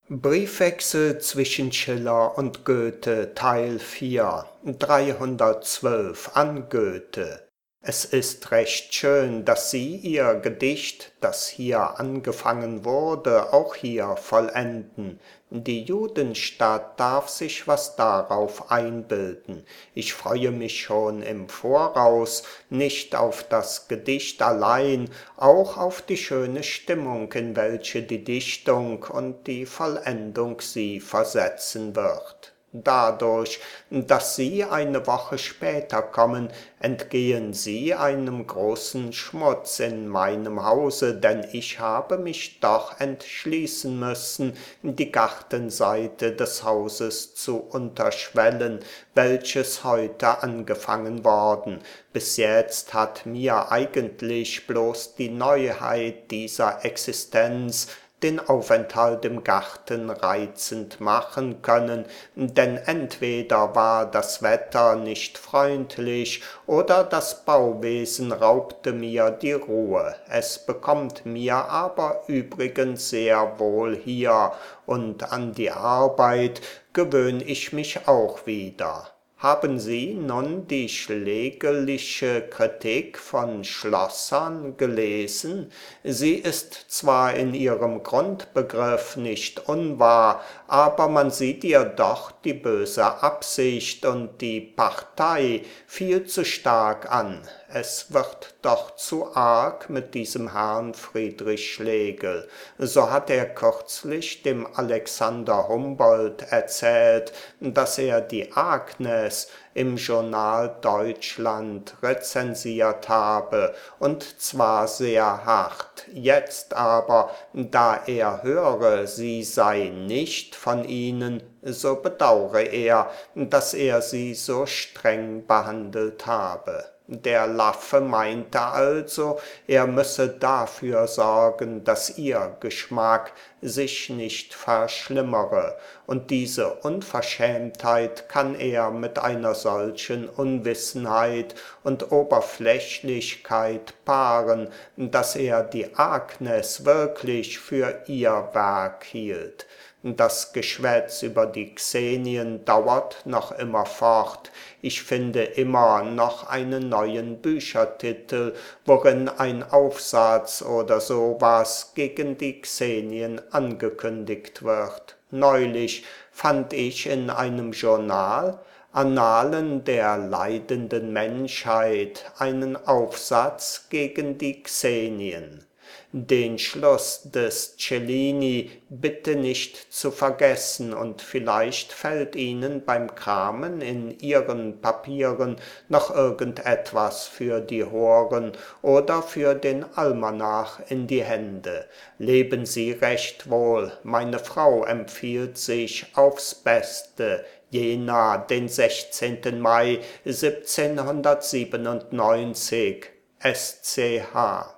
Briefwechsel zwischen Schiller und Goethe Teil 4 312 an Goethe. Es ist recht schön, dass Sie Ihr Gedicht, das hier angefangen wurde, auch hier vollenden. Die Judenstadt darf sich was darauf einbilden. Ich freue mich schon im Voraus, nicht auf das Gedicht allein, auch auf die schöne Stimmung, in welche die Dichtung und die Vollendung sie versetzen wird. Dadurch, dass Sie eine Woche später kommen, entgehen Sie einem großen Schmutz in meinem Hause, denn ich habe mich doch entschließen müssen, die Gartenseite des Hauses zu unterschwellen, welches heute angefangen worden. Bis jetzt hat mir eigentlich bloß die Neuheit dieser Existenz den Aufenthalt im Garten reizend machen können, denn entweder war das Wetter nicht freundlich oder das Bauwesen raubte mir die Ruhe. Es bekommt mir aber übrigens sehr wohl hier, und an die Arbeit gewöhn ich mich auch wieder. Haben Sie nun die schlegelische Kritik von Schlossern gelesen? Sie ist zwar in ihrem Grundbegriff nicht unwahr, aber man sieht ihr doch die böse Absicht und die Partei viel zu stark an. Es wird doch zu arg mit diesem Herrn Friedrich Schlegel. So hat er kürzlich dem Alexander Humboldt erzählt, dass er die Agnes im Journal Deutschland rezensiert habe, und zwar sehr hart. Jetzt aber, da er höre, sie sei nicht von ihnen, so bedaure er, dass er sie so streng behandelt habe. Der Laffe meinte also, er müsse dafür sorgen, dass ihr Geschmack sich nicht verschlimmere, und diese Unverschämtheit kann er mit einer solchen Unwissenheit und Oberflächlichkeit paaren, dass er die Agnes wirklich für ihr Werk hielt. Das Geschwätz über die Xenien dauert noch immer fort. Ich finde immer noch einen neuen Büchertitel, worin ein Aufsatz oder sowas gegen die Xenien angekündigt wird. Neulich fand ich in einem Journal Annalen der leidenden Menschheit einen Aufsatz gegen die Xenien. Den Schluss des Cellini bitte nicht zu vergessen, und vielleicht fällt Ihnen beim Kramen in Ihren Papieren noch irgendetwas für die Horen oder für den Almanach in die Hände. Leben Sie recht wohl, meine Frau empfiehlt sich aufs Beste. Jena, den 16. Mai 1797, SCH.